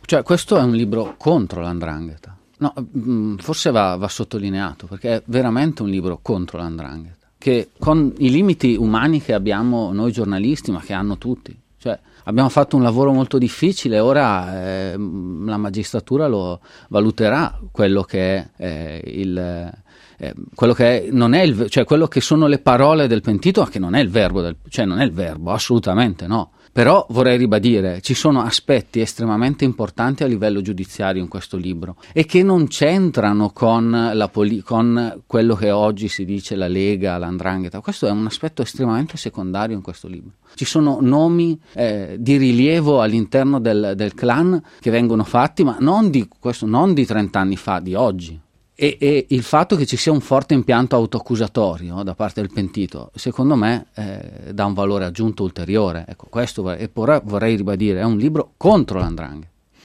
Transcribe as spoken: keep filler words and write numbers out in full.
Cioè, questo è un libro contro l'Andrangheta. No, forse va, va sottolineato, perché è veramente un libro contro l'Andrangheta, che con i limiti umani che abbiamo noi giornalisti, ma che hanno tutti, cioè abbiamo fatto un lavoro molto difficile, ora eh, la magistratura lo valuterà quello che è eh, il eh, quello che è, non è il, cioè quello che sono le parole del pentito, ma che non è il verbo del, cioè non è il verbo, assolutamente no. Però vorrei ribadire, ci sono aspetti estremamente importanti a livello giudiziario in questo libro e che non c'entrano con, la poli- con quello che oggi si dice la Lega, l'Andrangheta. Questo è un aspetto estremamente secondario in questo libro. Ci sono nomi eh, di rilievo all'interno del, del clan che vengono fatti, ma non di questo, non di trent'anni fa, di oggi. E, e il fatto che ci sia un forte impianto autoaccusatorio da parte del pentito, secondo me, eh, dà un valore aggiunto ulteriore. Ecco, questo, e vorrei ribadire, è un libro contro l'Andrangheta.